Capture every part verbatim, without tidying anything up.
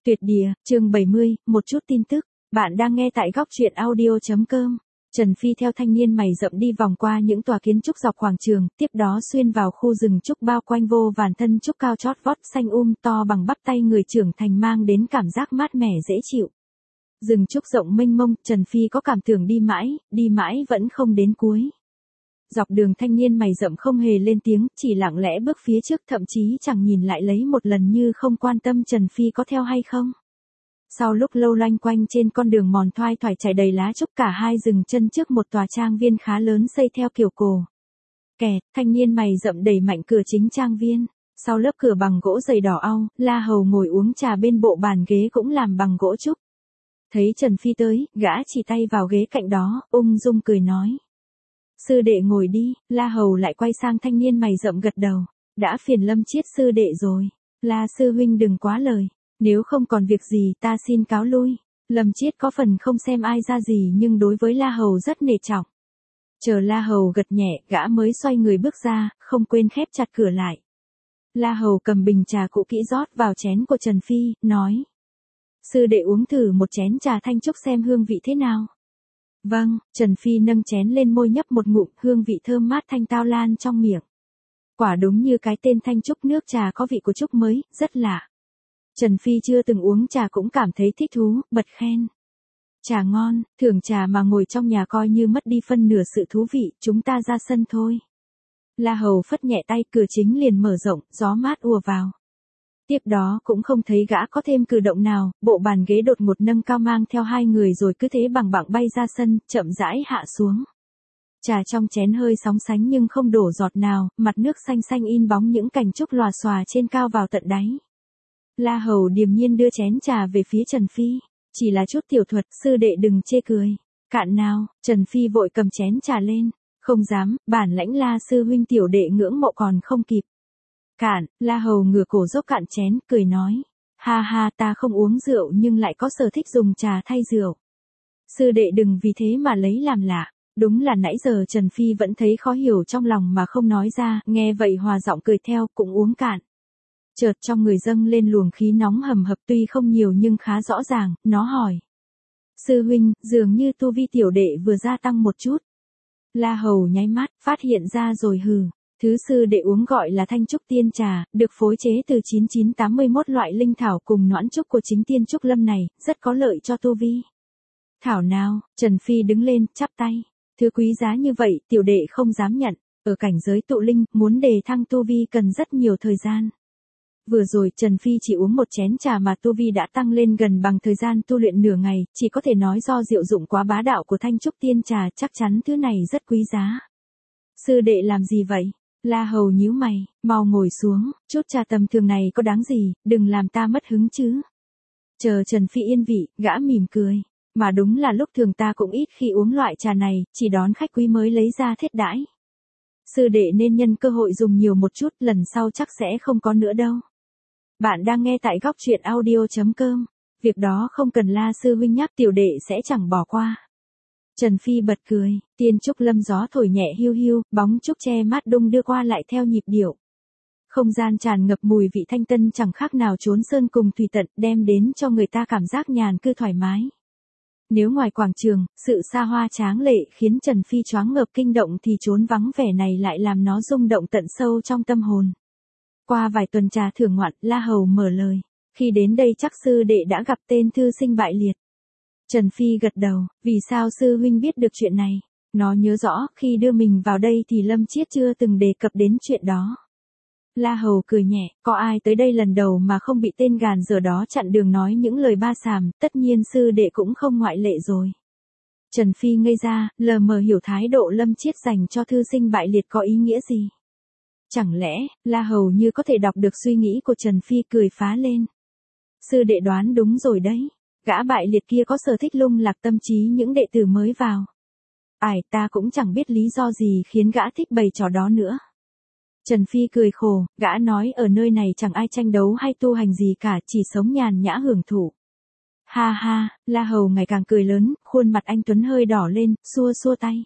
Tuyệt địa, chương bảy mươi, một chút tin tức. Bạn đang nghe tại góc truyện audio.com. Trần Phi theo thanh niên mày rậm đi vòng qua những tòa kiến trúc dọc quảng trường, tiếp đó xuyên vào khu rừng trúc bao quanh vô vàn thân trúc cao chót vót xanh um to bằng bắp tay người trưởng thành mang đến cảm giác mát mẻ dễ chịu. Rừng trúc rộng mênh mông, Trần Phi có cảm tưởng đi mãi, đi mãi vẫn không đến cuối. Dọc đường thanh niên mày rậm không hề lên tiếng, chỉ lặng lẽ bước phía trước thậm chí chẳng nhìn lại lấy một lần như không quan tâm Trần Phi có theo hay không. Sau lúc lâu loanh quanh trên con đường mòn thoai thoải trải đầy lá trúc cả hai dừng chân trước một tòa trang viên khá lớn xây theo kiểu cổ. Kẹt, thanh niên mày rậm đẩy mạnh cửa chính trang viên. Sau lớp cửa bằng gỗ dày đỏ au, La Hầu ngồi uống trà bên bộ bàn ghế cũng làm bằng gỗ trúc. Thấy Trần Phi tới, gã chỉ tay vào ghế cạnh đó, ung dung cười nói. Sư đệ ngồi đi, La Hầu lại quay sang thanh niên mày rậm gật đầu. Đã phiền Lâm Chiết sư đệ rồi. La sư huynh đừng quá lời. Nếu không còn việc gì ta xin cáo lui. Lâm Chiết có phần không xem ai ra gì nhưng đối với La Hầu rất nể trọng. Chờ La Hầu gật nhẹ, gã mới xoay người bước ra, không quên khép chặt cửa lại. La Hầu cầm bình trà cũ kỹ rót vào chén của Trần Phi, nói. Sư đệ uống thử một chén trà thanh trúc xem hương vị thế nào. Vâng, Trần Phi nâng chén lên môi nhấp một ngụm, hương vị thơm mát thanh tao lan trong miệng. Quả đúng như cái tên thanh trúc, nước trà có vị của trúc mới, rất lạ. Trần Phi chưa từng uống trà cũng cảm thấy thích thú, bật khen. Trà ngon, thưởng trà mà ngồi trong nhà coi như mất đi phân nửa sự thú vị, chúng ta ra sân thôi. La Hầu phất nhẹ tay, cửa chính liền mở rộng, gió mát ùa vào. Tiếp đó cũng không thấy gã có thêm cử động nào, bộ bàn ghế đột ngột nâng cao mang theo hai người rồi cứ thế bằng bẳng bay ra sân, chậm rãi hạ xuống. Trà trong chén hơi sóng sánh nhưng không đổ giọt nào, mặt nước xanh xanh in bóng những cành trúc lòa xòa trên cao vào tận đáy. La Hầu điềm nhiên đưa chén trà về phía Trần Phi, chỉ là chút tiểu thuật, sư đệ đừng chê cười. Cạn nào, Trần Phi vội cầm chén trà lên, không dám, bản lãnh La sư huynh tiểu đệ ngưỡng mộ còn không kịp. Cạn, La Hầu ngửa cổ dốc cạn chén, cười nói. Ha ha, ta không uống rượu nhưng lại có sở thích dùng trà thay rượu. Sư đệ đừng vì thế mà lấy làm lạ. Đúng là nãy giờ Trần Phi vẫn thấy khó hiểu trong lòng mà không nói ra, nghe vậy hòa giọng cười theo, cũng uống cạn. Chợt trong người dâng lên luồng khí nóng hầm hập tuy không nhiều nhưng khá rõ ràng, nó hỏi. Sư huynh, dường như tu vi tiểu đệ vừa gia tăng một chút. La Hầu nháy mắt, phát hiện ra rồi hừ. Thứ sư đệ uống gọi là thanh trúc tiên trà, được phối chế từ chín nghìn chín trăm tám mươi mốt loại linh thảo cùng noãn trúc của chính tiên trúc lâm này, rất có lợi cho tu vi. Thảo nào, Trần Phi đứng lên, chắp tay. Thứ quý giá như vậy, tiểu đệ không dám nhận. Ở cảnh giới tụ linh, muốn đề thăng tu vi cần rất nhiều thời gian. Vừa rồi Trần Phi chỉ uống một chén trà mà tu vi đã tăng lên gần bằng thời gian tu luyện nửa ngày, chỉ có thể nói do diệu dụng quá bá đạo của thanh trúc tiên trà, chắc chắn thứ này rất quý giá. Sư đệ làm gì vậy? La Hầu nhíu mày, mau ngồi xuống, chút trà tầm thường này có đáng gì, đừng làm ta mất hứng chứ. Chờ Trần Phi yên vị, gã mỉm cười. Mà đúng là lúc thường ta cũng ít khi uống loại trà này, chỉ đón khách quý mới lấy ra thiết đãi. Sư đệ nên nhân cơ hội dùng nhiều một chút, lần sau chắc sẽ không có nữa đâu. Bạn đang nghe tại góc truyện audio.com. Việc đó không cần La sư huynh nhắc, tiểu đệ sẽ chẳng bỏ qua. Trần Phi bật cười, tiên trúc lâm gió thổi nhẹ hiu hiu, bóng trúc che mát đung đưa qua lại theo nhịp điệu. Không gian tràn ngập mùi vị thanh tân chẳng khác nào chốn sơn cùng thủy tận, đem đến cho người ta cảm giác nhàn cư thoải mái. Nếu ngoài quảng trường, sự xa hoa tráng lệ khiến Trần Phi choáng ngợp kinh động thì chốn vắng vẻ này lại làm nó rung động tận sâu trong tâm hồn. Qua vài tuần trà thưởng ngoạn, La Hầu mở lời. Khi đến đây chắc sư đệ đã gặp tên thư sinh bại liệt. Trần Phi gật đầu, vì sao sư huynh biết được chuyện này? Nó nhớ rõ, khi đưa mình vào đây thì Lâm Chiết chưa từng đề cập đến chuyện đó. La Hầu cười nhẹ, có ai tới đây lần đầu mà không bị tên gàn dở đó chặn đường nói những lời ba xàm, tất nhiên sư đệ cũng không ngoại lệ rồi. Trần Phi ngây ra, lờ mờ hiểu thái độ Lâm Chiết dành cho thư sinh bại liệt có ý nghĩa gì. Chẳng lẽ, La Hầu như có thể đọc được suy nghĩ của Trần Phi, cười phá lên. Sư đệ đoán đúng rồi đấy, gã bại liệt kia có sở thích lung lạc tâm trí những đệ tử mới vào. Ải ta cũng chẳng biết lý do gì khiến gã thích bày trò đó nữa. Trần Phi cười khổ, gã nói ở nơi này chẳng ai tranh đấu hay tu hành gì cả, chỉ sống nhàn nhã hưởng thụ. Ha ha, La Hầu ngày càng cười lớn, khuôn mặt anh Tuấn hơi đỏ lên, xua xua tay.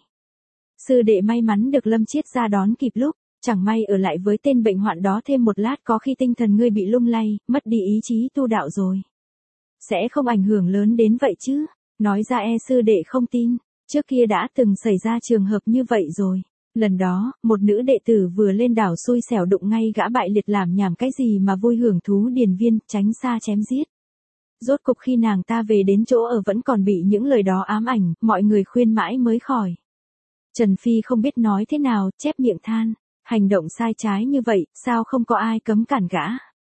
Sư đệ may mắn được Lâm Chiết ra đón kịp lúc, chẳng may ở lại với tên bệnh hoạn đó thêm một lát có khi tinh thần ngươi bị lung lay, mất đi ý chí tu đạo rồi. Sẽ không ảnh hưởng lớn đến vậy chứ? Nói ra e sư đệ không tin, trước kia đã từng xảy ra trường hợp như vậy rồi. Lần đó, một nữ đệ tử vừa lên đảo xui xẻo đụng ngay gã bại liệt làm nhảm cái gì mà vui hưởng thú điền viên, tránh xa chém giết. Rốt cục khi nàng ta về đến chỗ ở vẫn còn bị những lời đó ám ảnh, mọi người khuyên mãi mới khỏi. Trần Phi không biết nói thế nào, chép miệng than, hành động sai trái như vậy, sao không có ai cấm cản gã.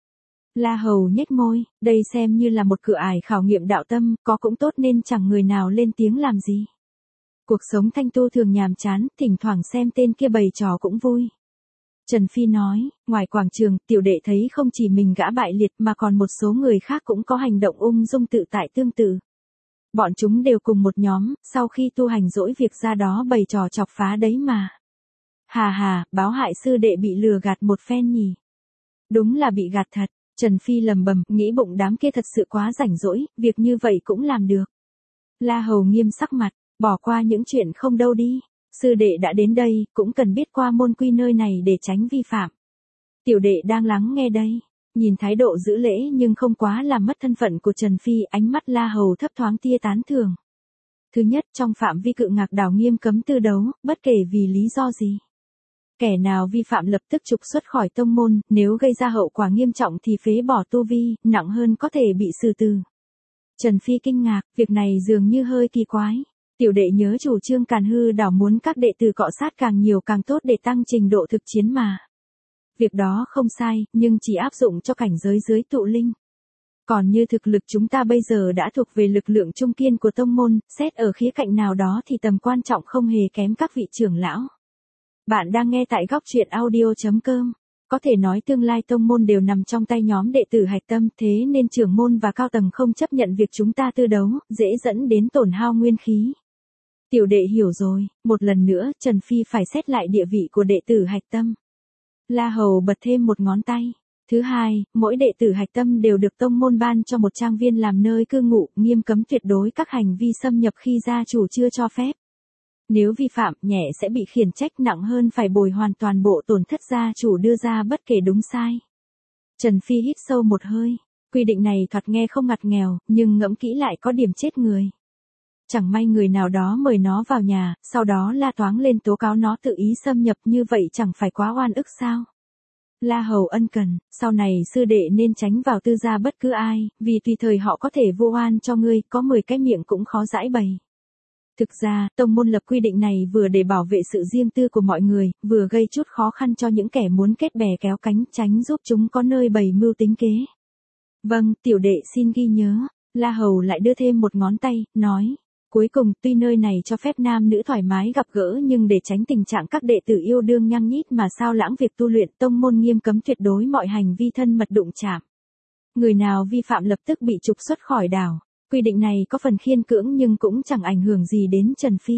La Hầu nhếch môi, đây xem như là một cửa ải khảo nghiệm đạo tâm, có cũng tốt nên chẳng người nào lên tiếng làm gì. Cuộc sống thanh tu thường nhàm chán, thỉnh thoảng xem tên kia bày trò cũng vui. Trần Phi nói, ngoài quảng trường, tiểu đệ thấy không chỉ mình gã bại liệt mà còn một số người khác cũng có hành động ung dung tự tại tương tự. Bọn chúng đều cùng một nhóm, sau khi tu hành dỗi việc ra đó bày trò chọc phá đấy mà. Hà hà, báo hại sư đệ bị lừa gạt một phen nhỉ. Đúng là bị gạt thật, Trần Phi lầm bầm, nghĩ bụng đám kia thật sự quá rảnh rỗi, việc như vậy cũng làm được. La Hầu nghiêm sắc mặt, bỏ qua những chuyện không đâu đi. Sư đệ đã đến đây, cũng cần biết qua môn quy nơi này để tránh vi phạm. Tiểu đệ đang lắng nghe đây. Nhìn thái độ giữ lễ nhưng không quá làm mất thân phận của Trần Phi, ánh mắt La Hầu thấp thoáng tia tán thưởng. Thứ nhất, trong phạm vi cự ngạc đảo nghiêm cấm tư đấu, bất kể vì lý do gì. Kẻ nào vi phạm lập tức trục xuất khỏi tông môn, nếu gây ra hậu quả nghiêm trọng thì phế bỏ tu vi, nặng hơn có thể bị xử tử. Trần Phi kinh ngạc, việc này dường như hơi kỳ quái. Tiểu đệ nhớ chủ trương Càn Hư đảo muốn các đệ tử cọ sát càng nhiều càng tốt để tăng trình độ thực chiến mà. Việc đó không sai, nhưng chỉ áp dụng cho cảnh giới dưới tụ linh. Còn như thực lực chúng ta bây giờ đã thuộc về lực lượng trung kiên của tông môn, xét ở khía cạnh nào đó thì tầm quan trọng không hề kém các vị trưởng lão. Bạn đang nghe tại góc truyện audio chấm com. Có thể nói tương lai tông môn đều nằm trong tay nhóm đệ tử hạch tâm, thế nên trưởng môn và cao tầng không chấp nhận việc chúng ta tư đấu, dễ dẫn đến tổn hao nguyên khí. Tiểu đệ hiểu rồi, một lần nữa, Trần Phi phải xét lại địa vị của đệ tử hạch tâm. La Hầu bật thêm một ngón tay. Thứ hai, mỗi đệ tử hạch tâm đều được tông môn ban cho một trang viên làm nơi cư ngụ, nghiêm cấm tuyệt đối các hành vi xâm nhập khi gia chủ chưa cho phép. Nếu vi phạm, nhẹ sẽ bị khiển trách, nặng hơn phải bồi hoàn toàn bộ tổn thất gia chủ đưa ra bất kể đúng sai. Trần Phi hít sâu một hơi. Quy định này thoạt nghe không ngặt nghèo, nhưng ngẫm kỹ lại có điểm chết người. Chẳng may người nào đó mời nó vào nhà, sau đó la toáng lên tố cáo nó tự ý xâm nhập, như vậy chẳng phải quá oan ức sao? La Hầu ân cần, sau này sư đệ nên tránh vào tư gia bất cứ ai, vì tùy thời họ có thể vu oan cho ngươi, có mười cái miệng cũng khó giãi bày. Thực ra, tông môn lập quy định này vừa để bảo vệ sự riêng tư của mọi người, vừa gây chút khó khăn cho những kẻ muốn kết bè kéo cánh, tránh giúp chúng có nơi bày mưu tính kế. Vâng, tiểu đệ xin ghi nhớ. La Hầu lại đưa thêm một ngón tay, nói. Cuối cùng, tuy nơi này cho phép nam nữ thoải mái gặp gỡ nhưng để tránh tình trạng các đệ tử yêu đương nhăng nhít mà sao lãng việc tu luyện, tông môn nghiêm cấm tuyệt đối mọi hành vi thân mật đụng chạm. Người nào vi phạm lập tức bị trục xuất khỏi đảo. Quy định này có phần khiên cưỡng nhưng cũng chẳng ảnh hưởng gì đến Trần Phi.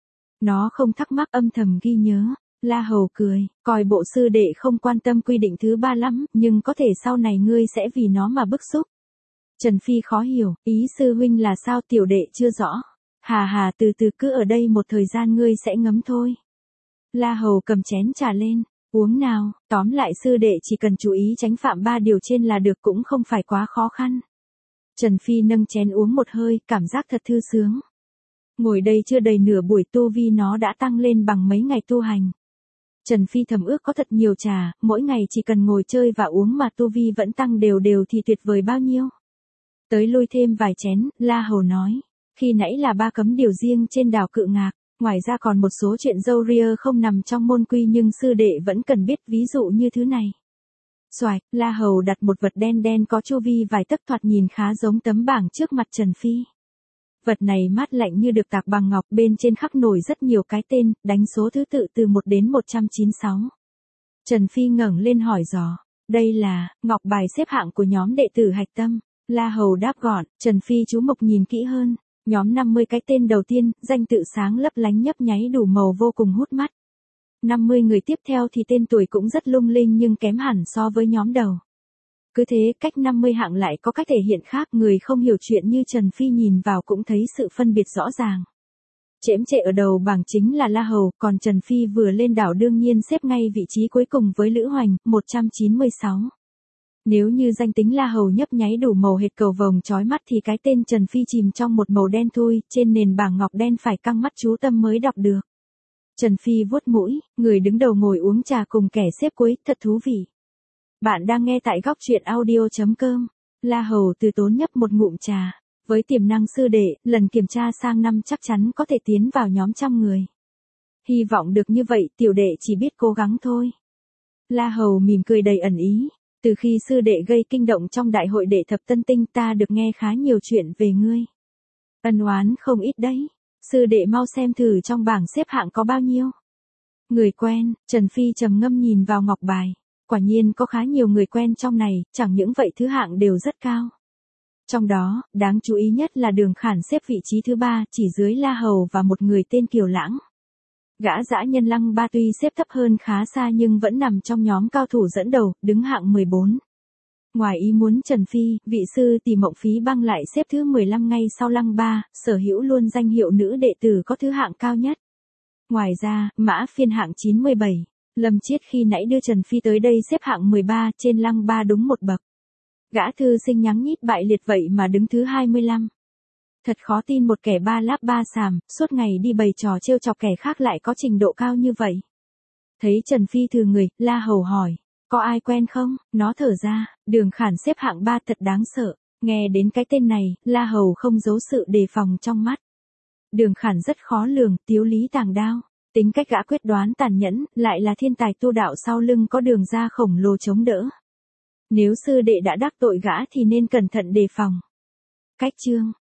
Nó không thắc mắc, âm thầm ghi nhớ. La Hầu cười, coi bộ sư đệ không quan tâm quy định thứ ba lắm, nhưng có thể sau này ngươi sẽ vì nó mà bức xúc. Trần Phi khó hiểu, ý sư huynh là sao, tiểu đệ chưa rõ. Hà hà, từ từ cứ ở đây một thời gian ngươi sẽ ngấm thôi. La Hầu cầm chén trà lên, uống nào, tóm lại sư đệ chỉ cần chú ý tránh phạm ba điều trên là được, cũng không phải quá khó khăn. Trần Phi nâng chén uống một hơi, cảm giác thật thư sướng. Ngồi đây chưa đầy nửa buổi tu vi nó đã tăng lên bằng mấy ngày tu hành. Trần Phi thầm ước có thật nhiều trà, mỗi ngày chỉ cần ngồi chơi và uống mà tu vi vẫn tăng đều đều thì tuyệt vời bao nhiêu. Tới lui thêm vài chén, La Hầu nói. Khi nãy là ba cấm điều riêng trên đảo Cự Ngạc, ngoài ra còn một số chuyện râu ria không nằm trong môn quy nhưng sư đệ vẫn cần biết, ví dụ như thứ này. Xoạch, La Hầu đặt một vật đen đen có chu vi vài tấc, thoạt nhìn khá giống tấm bảng trước mặt Trần Phi. Vật này mát lạnh như được tạc bằng ngọc, bên trên khắc nổi rất nhiều cái tên, đánh số thứ tự từ một đến một trăm chín mươi sáu. Trần Phi ngẩng lên hỏi dò, đây là ngọc bài xếp hạng của nhóm đệ tử hạch tâm. La Hầu đáp gọn, Trần Phi chú mục nhìn kỹ hơn. Nhóm năm mươi cái tên đầu tiên, danh tự sáng lấp lánh nhấp nháy đủ màu vô cùng hút mắt. năm mươi người tiếp theo thì tên tuổi cũng rất lung linh nhưng kém hẳn so với nhóm đầu. Cứ thế, cách năm mươi hạng lại có cách thể hiện khác, người không hiểu chuyện như Trần Phi nhìn vào cũng thấy sự phân biệt rõ ràng. Chễm chệ ở đầu bảng chính là La Hầu, còn Trần Phi vừa lên đảo đương nhiên xếp ngay vị trí cuối cùng với Lữ Hoành, một trăm chín mươi sáu. Nếu như danh tính La Hầu nhấp nháy đủ màu hệt cầu vồng chói mắt thì cái tên Trần Phi chìm trong một màu đen thui, trên nền bảng ngọc đen phải căng mắt chú tâm mới đọc được. Trần Phi vuốt mũi, người đứng đầu ngồi uống trà cùng kẻ xếp cuối, thật thú vị. Bạn đang nghe tại góc truyện audio chấm com. La Hầu từ tốn nhấp một ngụm trà. Với tiềm năng sư đệ, lần kiểm tra sang năm chắc chắn có thể tiến vào nhóm trăm người. Hy vọng được như vậy, tiểu đệ chỉ biết cố gắng thôi. La Hầu mỉm cười đầy ẩn ý. Từ khi sư đệ gây kinh động trong đại hội đệ thập tân tinh ta được nghe khá nhiều chuyện về ngươi. Ân oán không ít đấy. Sư đệ mau xem thử trong bảng xếp hạng có bao nhiêu. Người quen, Trần Phi trầm ngâm nhìn vào ngọc bài. Quả nhiên có khá nhiều người quen trong này, chẳng những vậy thứ hạng đều rất cao. Trong đó, đáng chú ý nhất là Đường Khản xếp vị trí thứ ba, chỉ dưới La Hầu và một người tên Kiều Lãng. Gã dã nhân Lăng Ba tuy xếp thấp hơn khá xa nhưng vẫn nằm trong nhóm cao thủ dẫn đầu, đứng hạng mười bốn. Ngoài ý muốn Trần Phi, vị sư tỷ Mộng Phí Băng lại xếp thứ mười lăm ngay sau Lăng Ba, sở hữu luôn danh hiệu nữ đệ tử có thứ hạng cao nhất. Ngoài ra, Mã Phiên hạng chín mươi bảy, Lâm Chiết khi nãy đưa Trần Phi tới đây xếp hạng mười ba, trên Lăng Ba đúng một bậc. Gã thư sinh nhắng nhít bại liệt vậy mà đứng thứ hai mươi lăm. Thật khó tin một kẻ ba láp ba xàm, suốt ngày đi bày trò trêu chọc kẻ khác lại có trình độ cao như vậy. Thấy Trần Phi thừ người, La Hầu hỏi, có ai quen không? Nó thở ra, Đường Khản xếp hạng ba thật đáng sợ. Nghe đến cái tên này, La Hầu không giấu sự đề phòng trong mắt. Đường Khản rất khó lường, tiếu lý tàng đao. Tính cách gã quyết đoán tàn nhẫn, lại là thiên tài tu đạo sau lưng có đường ra khổng lồ chống đỡ. Nếu sư đệ đã đắc tội gã thì nên cẩn thận đề phòng. Cách chương